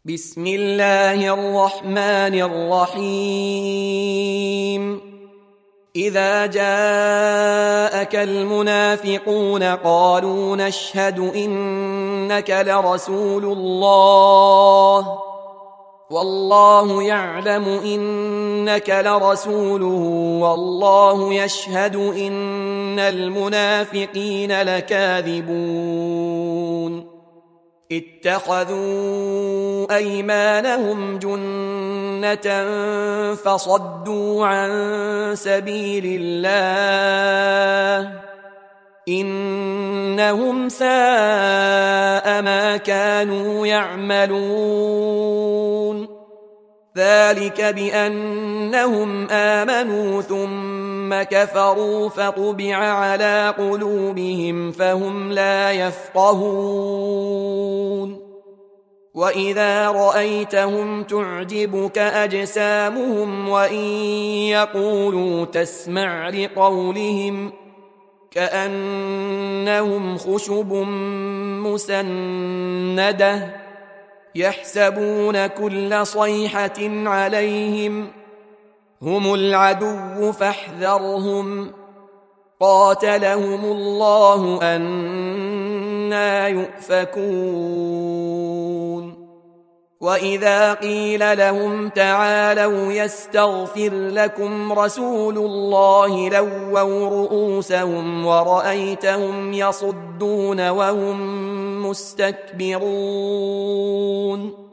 بسم الله الرحمن الرحيم إذا جاءك المنافقون قالوا نشهد إنك لرسول الله والله يعلم إنك لرسوله والله يشهد إن المنافقين لكاذبون اتخذوا أيمانهم جنة فصدوا عن سبيل الله إنهم ساء ما كانوا يعملون ذلك بأنهم آمنوا ثم كفروا فطبع على قلوبهم فهم لا يفقهون وإذا رأيتهم تعجبك أجسامهم وإن يقولوا تسمع لقولهم كأنهم خشب مسندة يحسبون كل صيحة عليهم هم العدو فاحذرهم قاتلهم الله أنى يؤفكون وإذا قيل لهم تعالوا يستغفر لكم رسول الله لووا رؤوسهم ورأيتهم يصدون وهم مستكبرون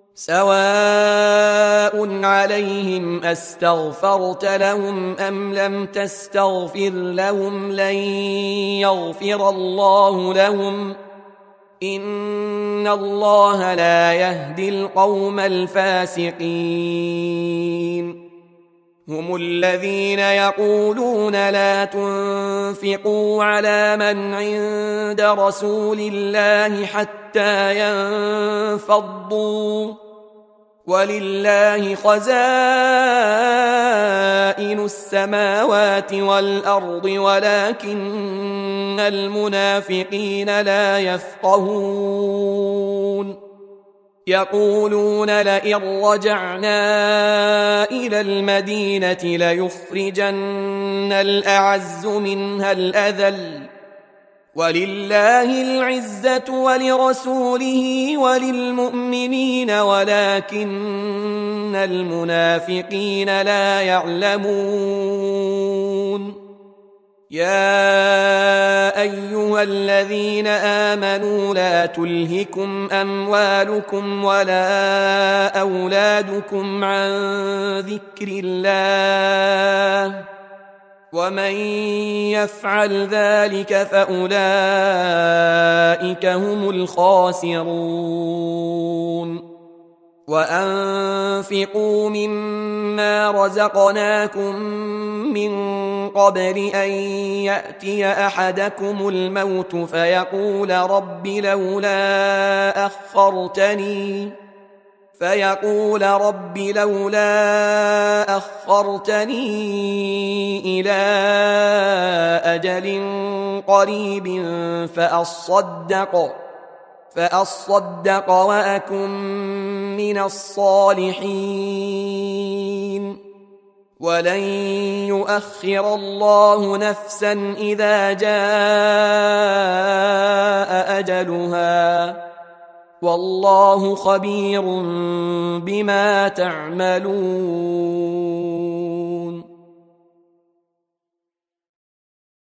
سواء عليهم أستغفرت لهم أم لم تستغفر لهم لن يغفر الله لهم إن الله لا يهدي القوم الفاسقين هم الذين يقولون لا تنفقوا على من عند رسول الله حتى ينفضوا ولله خزائن السماوات والأرض ولكن المنافقين لا يفقهون يقولون لئن رجعنا إلى المدينة ليخرجن الأعز منها الأذل ولله العزة ولرسوله وللمؤمنين ولكن المنافقين لا يعلمون يا أيها الذين آمنوا لا تلهكم أموالكم ولا أولادكم عن ذكر الله ومن يفعل ذلك فأولئك هم الخاسرون وأنفقوا مما رزقناكم من قبل أن يأتي أحدكم الموت فيقول رب لولا أخرتني إلى أجل قريب فأصدق وأكن من الصالحين ولن يؤخر الله نفسا إذا جاء أجلها والله خبير بما تعملون